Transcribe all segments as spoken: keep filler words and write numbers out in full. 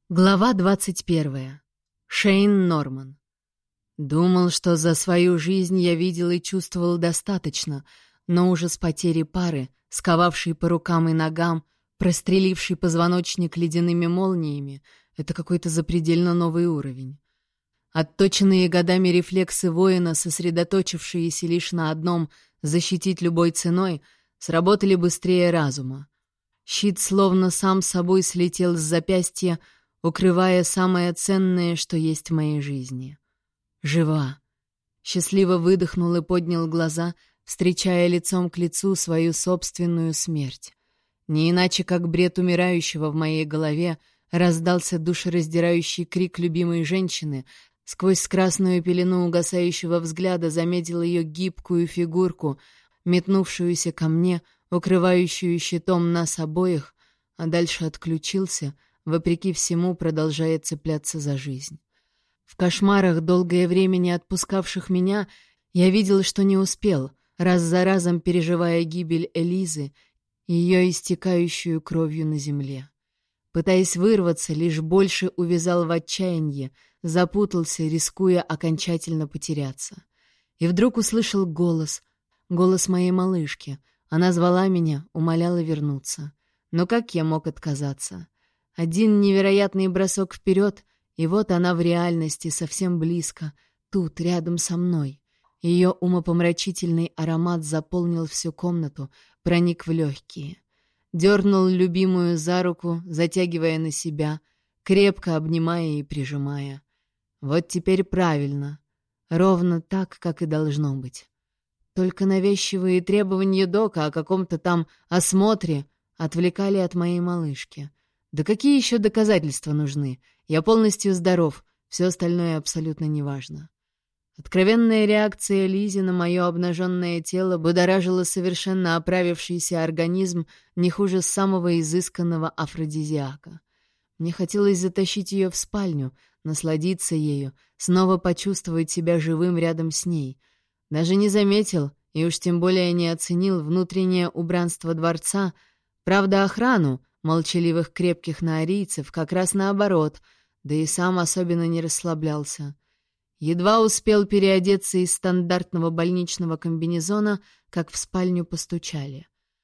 Глава двадцать первая. Шейн Норман. Думал, что за свою жизнь я видел и чувствовал достаточно, но ужас потери пары, сковавший по рукам и ногам, простреливший позвоночник ледяными молниями, это какой-то запредельно новый уровень. Отточенные годами рефлексы воина, сосредоточившиеся лишь на одном — защитить любой ценой, сработали быстрее разума. Щит словно сам собой слетел с запястья, укрывая самое ценное, что есть в моей жизни. Жива. Счастливо выдохнул и поднял глаза, встречая лицом к лицу свою собственную смерть. Не иначе, как бред умирающего в моей голове, раздался душераздирающий крик любимой женщины. Сквозь красную пелену угасающего взгляда заметил ее гибкую фигурку, метнувшуюся ко мне, укрывающую щитом нас обоих, а дальше отключился — вопреки всему, продолжая цепляться за жизнь. В кошмарах, долгое время не отпускавших меня, я видел, что не успел, раз за разом переживая гибель Элизы, ее истекающую кровью на земле. Пытаясь вырваться, лишь больше увязал в отчаянии, запутался, рискуя окончательно потеряться. И вдруг услышал голос, голос моей малышки. Она звала меня, умоляла вернуться. Но как я мог отказаться? Один невероятный бросок вперед, и вот она в реальности, совсем близко, тут, рядом со мной. Ее умопомрачительный аромат заполнил всю комнату, проник в легкие. Дернул любимую за руку, затягивая на себя, крепко обнимая и прижимая. Вот теперь правильно, ровно так, как и должно быть. Только навязчивые требования дока о каком-то там осмотре отвлекали от моей малышки. Да какие еще доказательства нужны? Я полностью здоров, все остальное абсолютно неважно. Откровенная реакция Лизи на мое обнаженное тело будоражила совершенно оправившийся организм не хуже самого изысканного афродизиака. Мне хотелось затащить ее в спальню, насладиться ею, снова почувствовать себя живым рядом с ней. Даже не заметил, и уж тем более не оценил внутреннее убранство дворца, правда, охрану, молчаливых крепких наорийцев, как раз наоборот, да и сам особенно не расслаблялся. Едва успел переодеться из стандартного больничного комбинезона, как в спальню постучали.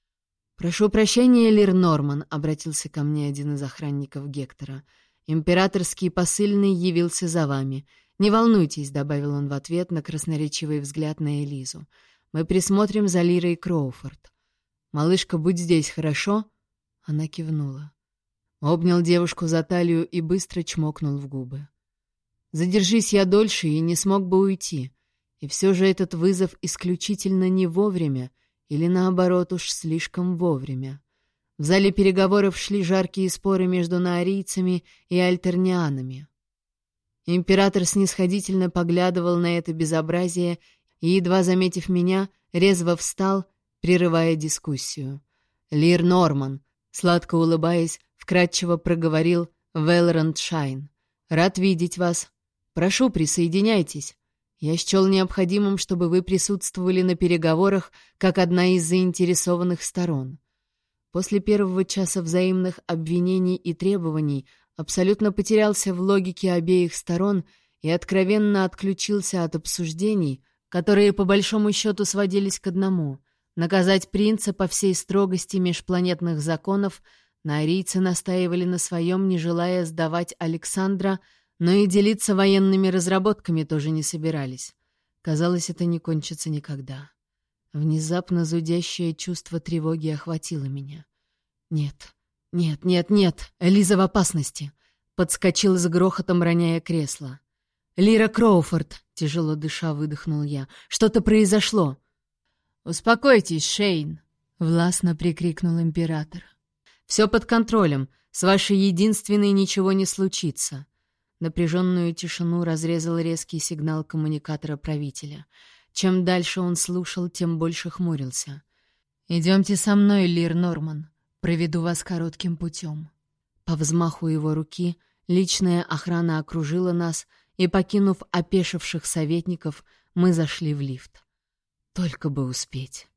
«Прошу прощения, Лир Норман», — обратился ко мне один из охранников Гектора. «Императорский посыльный явился за вами. Не волнуйтесь», — добавил он в ответ на красноречивый взгляд на Элизу. «Мы присмотрим за Лирой Кроуфорд. Малышка, будь здесь, хорошо?» Она кивнула. Обнял девушку за талию и быстро чмокнул в губы. Задержись я дольше и не смог бы уйти. И все же этот вызов исключительно не вовремя, или наоборот уж слишком вовремя. В зале переговоров шли жаркие споры между наорийцами и альтернианами. Император снисходительно поглядывал на это безобразие и, едва заметив меня, резво встал, прерывая дискуссию. «Лир Норман», сладко улыбаясь, вкратчиво проговорил Велранд Шайн. «Рад видеть вас. Прошу, присоединяйтесь. Я счел необходимым, чтобы вы присутствовали на переговорах как одна из заинтересованных сторон». После первого часа взаимных обвинений и требований абсолютно потерялся в логике обеих сторон и откровенно отключился от обсуждений, которые по большому счету сводились к одному — наказать принца по всей строгости межпланетных законов. Наорийцы настаивали на своем, не желая сдавать Александра, но и делиться военными разработками тоже не собирались. Казалось, это не кончится никогда. Внезапно зудящее чувство тревоги охватило меня. «Нет, нет, нет, нет, Элиза в опасности!» Подскочил с грохотом, роняя кресло. «Лира Кроуфорд!» — тяжело дыша выдохнул я. «Что-то произошло!» «Успокойтесь, Шейн!» — властно прикрикнул император. «Все под контролем. С вашей единственной ничего не случится». Напряженную тишину разрезал резкий сигнал коммуникатора правителя. Чем дальше он слушал, тем больше хмурился. «Идемте со мной, Лир Норман. Проведу вас коротким путем». По взмаху его руки личная охрана окружила нас, и, покинув опешивших советников, мы зашли в лифт. Только бы успеть.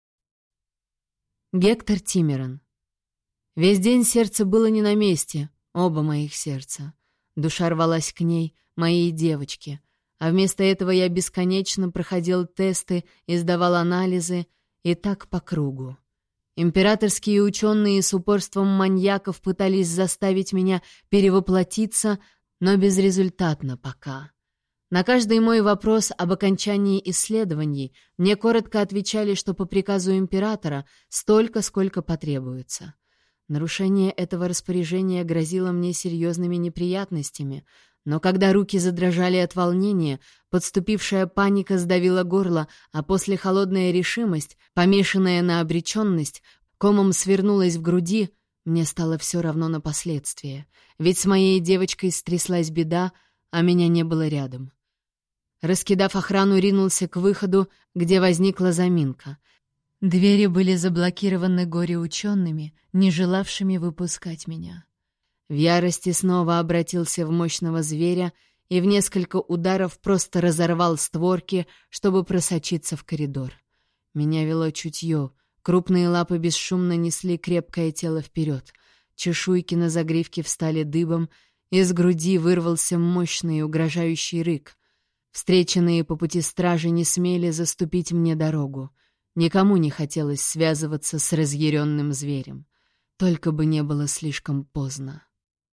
Гектор Тимеран. Весь день сердце было не на месте, Оба моих сердца. Душа рвалась к ней, моей девочке. А вместо этого я бесконечно проходил тесты и сдавал анализы, и так по кругу. Императорские ученые с упорством маньяков пытались заставить меня перевоплотиться, но безрезультатно пока. На каждый мой вопрос об окончании исследований мне коротко отвечали, что по приказу императора столько, сколько потребуется. Нарушение этого распоряжения грозило мне серьезными неприятностями, но когда руки задрожали от волнения, подступившая паника сдавила горло, а после холодная решимость, помешанная на обреченность, комом свернулась в груди, мне стало все равно на последствия. Ведь с моей девочкой стряслась беда, а меня не было рядом. Раскидав охрану, ринулся к выходу, где возникла заминка. Двери были заблокированы горе-учеными, не желавшими выпускать меня. В ярости снова обратился в мощного зверя и в несколько ударов просто разорвал створки, чтобы просочиться в коридор. Меня вело чутье. Крупные лапы бесшумно несли крепкое тело вперед. Чешуйки на загривке встали дыбом, из груди вырвался мощный угрожающий рык. Встреченные по пути стражи не смели заступить мне дорогу. Никому не хотелось связываться с разъяренным зверем. Только бы не было слишком поздно.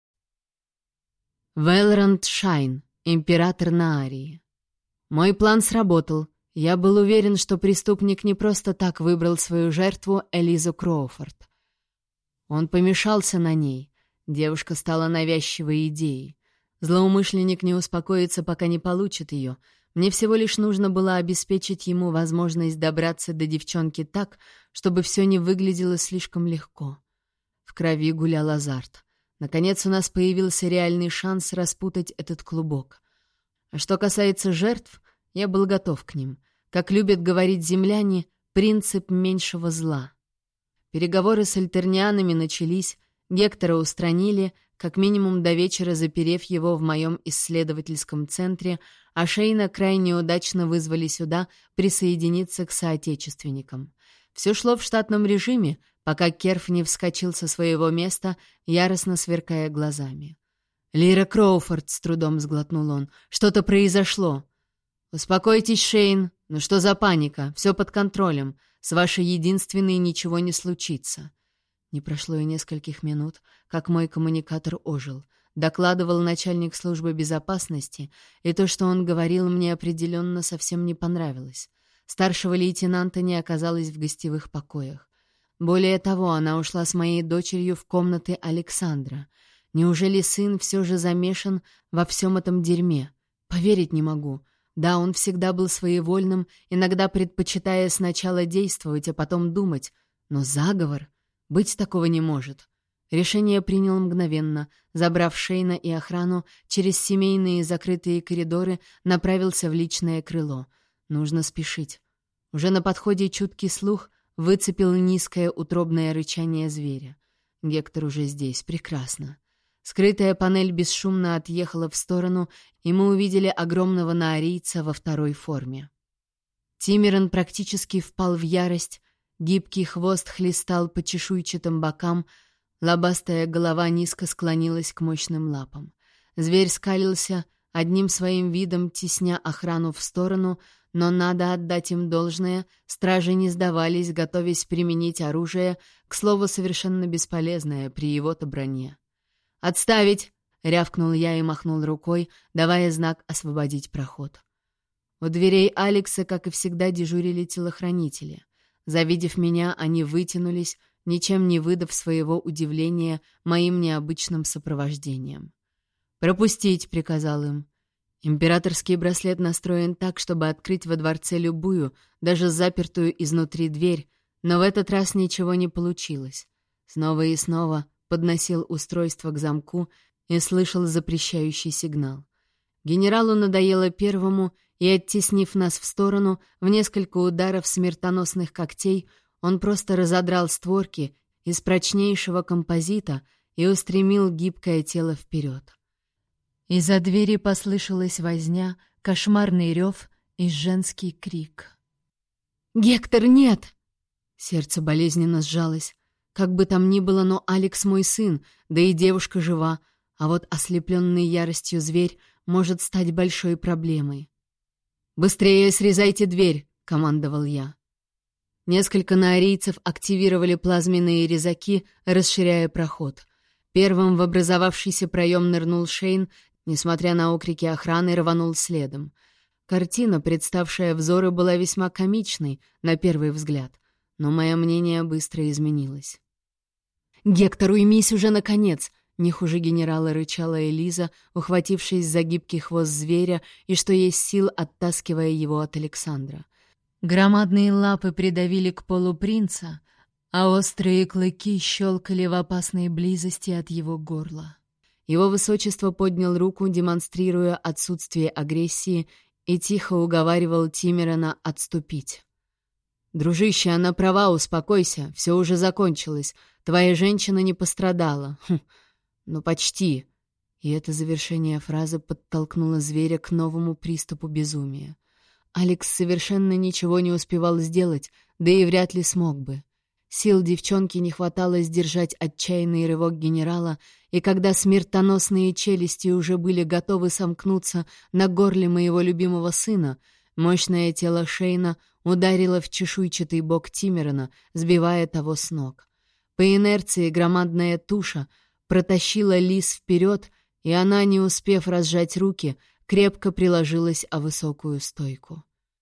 Вэлранд Шайн, император Наарии. Мой план сработал. Я был уверен, что преступник не просто так выбрал свою жертву, Элизу Кроуфорд. Он помешался на ней. Девушка стала навязчивой идеей. Злоумышленник не успокоится, пока не получит ее. Мне всего лишь нужно было обеспечить ему возможность добраться до девчонки так, чтобы все не выглядело слишком легко. В крови гулял азарт. Наконец у нас появился реальный шанс распутать этот клубок. А что касается жертв, я был готов к ним. Как любят говорить земляне, принцип меньшего зла. Переговоры с альтернианами начались, Гектора устранили, как минимум до вечера заперев его в моем исследовательском центре, а Шейна крайне удачно вызвали сюда присоединиться к соотечественникам. Все шло в штатном режиме, пока Керф не вскочил со своего места, яростно сверкая глазами. «Лира Кроуфорд», — с трудом сглотнул он, — «что-то произошло». «Успокойтесь, Шейн. Ну что за паника? Все под контролем. С вашей единственной ничего не случится». Не прошло и нескольких минут, как мой коммуникатор ожил. Докладывал начальник службы безопасности, и то, что он говорил, мне определенно совсем не понравилось. Старшего лейтенанта не оказалось в гостевых покоях. Более того, она ушла с моей дочерью в комнаты Александра. Неужели сын все же замешан во всем этом дерьме? Поверить не могу. Да, он всегда был своевольным, иногда предпочитая сначала действовать, а потом думать. Но заговор? Быть такого не может. Решение принял мгновенно. Забрав Шейна и охрану, через семейные закрытые коридоры направился в личное крыло. Нужно спешить. Уже на подходе чуткий слух выцепил низкое утробное рычание зверя. Гектор уже здесь. Прекрасно. Скрытая панель бесшумно отъехала в сторону, и мы увидели огромного наарийца во второй форме. Тимиран практически впал в ярость, гибкий хвост хлестал по чешуйчатым бокам, лобастая голова низко склонилась к мощным лапам. Зверь скалился, одним своим видом тесня охрану в сторону, но надо отдать им должное, стражи не сдавались, готовясь применить оружие, к слову, совершенно бесполезное при его-то броне. «Отставить!» — рявкнул я и махнул рукой, давая знак освободить проход. У дверей Алекса, как и всегда, дежурили телохранители. Завидев меня, они вытянулись, ничем не выдав своего удивления моим необычным сопровождением. «Пропустить!» — приказал им. Императорский браслет настроен так, чтобы открыть во дворце любую, даже запертую изнутри дверь, но в этот раз ничего не получилось. Снова и снова подносил устройство к замку и слышал запрещающий сигнал. Генералу надоело первому, и, оттеснив нас в сторону, в несколько ударов смертоносных когтей, он просто разодрал створки из прочнейшего композита и устремил гибкое тело вперед. Из-за двери послышалась возня, кошмарный рев и женский крик. «Гектор, нет!» Сердце болезненно сжалось. Как бы там ни было, но Алекс мой сын, да и девушка жива, а вот ослепленный яростью зверь может стать большой проблемой. «Быстрее срезайте дверь!» — командовал я. Несколько наорийцев активировали плазменные резаки, расширяя проход. Первым в образовавшийся проем нырнул Шейн, несмотря на окрики охраны, рванул следом. Картина, представшая взору, была весьма комичной, на первый взгляд, но мое мнение быстро изменилось. «Гектор, уймись уже, наконец!» — не хуже генерала рычала Элиза, ухватившись за гибкий хвост зверя и, что есть сил, оттаскивая его от Александра. Громадные лапы придавили к полу принца, а острые клыки щелкали в опасной близости от его горла. Его высочество поднял руку, демонстрируя отсутствие агрессии, и тихо уговаривал Тимирана отступить. «Дружище, она права, успокойся, все уже закончилось. Твоя женщина не пострадала. Хм, ну почти». И это завершение фразы подтолкнуло зверя к новому приступу безумия. Алекс совершенно ничего не успевал сделать, да и вряд ли смог бы. Сил девчонки не хватало сдержать отчаянный рывок генерала, и когда смертоносные челюсти уже были готовы сомкнуться на горле моего любимого сына, мощное тело Шейна ударило в чешуйчатый бок Тимирана, сбивая того с ног. По инерции громадная туша протащила Лис вперед, и она, не успев разжать руки, крепко приложилась о высокую стойку.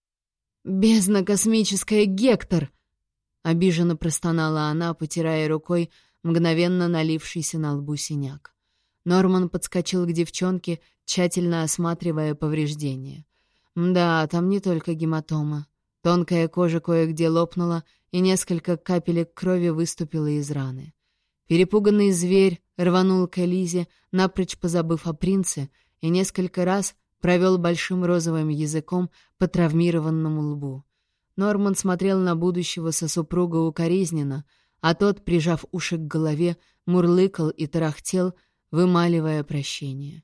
«Бездна космическая, Гектор!» Обиженно простонала она, потирая рукой мгновенно налившийся на лбу синяк. Норман подскочил к девчонке, тщательно осматривая повреждения. Да, там не только гематома. Тонкая кожа кое-где лопнула, и несколько капелек крови выступило из раны. Перепуганный зверь рванул к Элизе, напрочь позабыв о принце, и несколько раз провел большим розовым языком по травмированному лбу. Норман смотрел на будущего со супругой укоризненно, а тот, прижав уши к голове, мурлыкал и тарахтел, вымаливая прощение.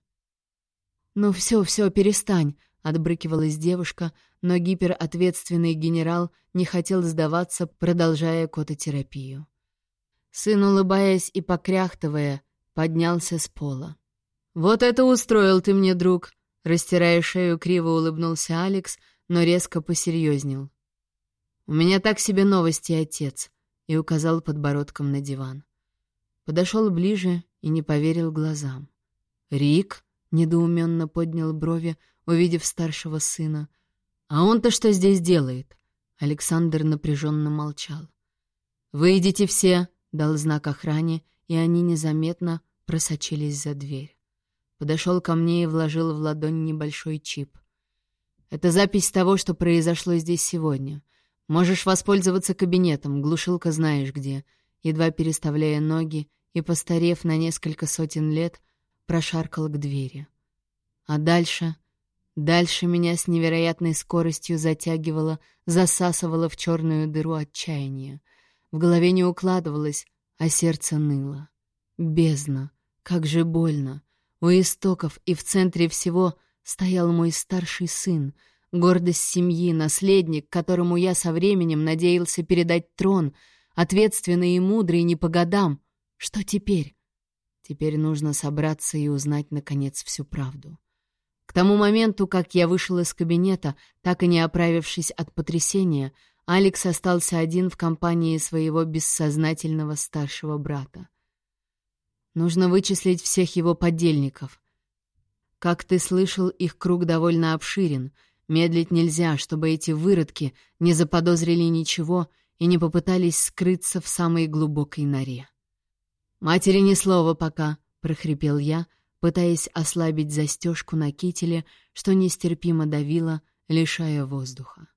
«Ну все, все, перестань!» — отбрыкивалась девушка, но гиперответственный генерал не хотел сдаваться, продолжая кототерапию. Сын, улыбаясь и покряхтывая, поднялся с пола. «Вот это устроил ты мне, друг!» — растирая шею, криво улыбнулся Алекс, но резко посерьезнел. «У меня так себе новости, отец», — и указал подбородком на диван. Подошел ближе и не поверил глазам. «Рик?» — недоуменно поднял брови, увидев старшего сына. «А он-то что здесь делает?» Александр напряженно молчал. «Выйдите все!» — дал знак охране, и они незаметно просочились за дверь. Подошел ко мне и вложил в ладонь небольшой чип. «Это запись того, что произошло здесь сегодня. Можешь воспользоваться кабинетом, глушилка знаешь где». Едва переставляя ноги и, постарев на несколько сотен лет, прошаркал к двери. А дальше... Дальше меня с невероятной скоростью затягивало, засасывало в черную дыру отчаяния. В голове не укладывалось, а сердце ныло. Бездна! Как же больно! У истоков и в центре всего стоял мой старший сын, гордость семьи, наследник, которому я со временем надеялся передать трон, ответственный и мудрый не по годам. Что теперь? Теперь нужно собраться и узнать, наконец, всю правду. К тому моменту, как я вышел из кабинета, так и не оправившись от потрясения, Алекс остался один в компании своего бессознательного старшего брата. Нужно вычислить всех его подельников. Как ты слышал, их круг довольно обширен. Медлить нельзя, чтобы эти выродки не заподозрили ничего и не попытались скрыться в самой глубокой норе. «Матери ни слова пока», — прохрипел я, пытаясь ослабить застежку на кителе, что нестерпимо давило, лишая воздуха.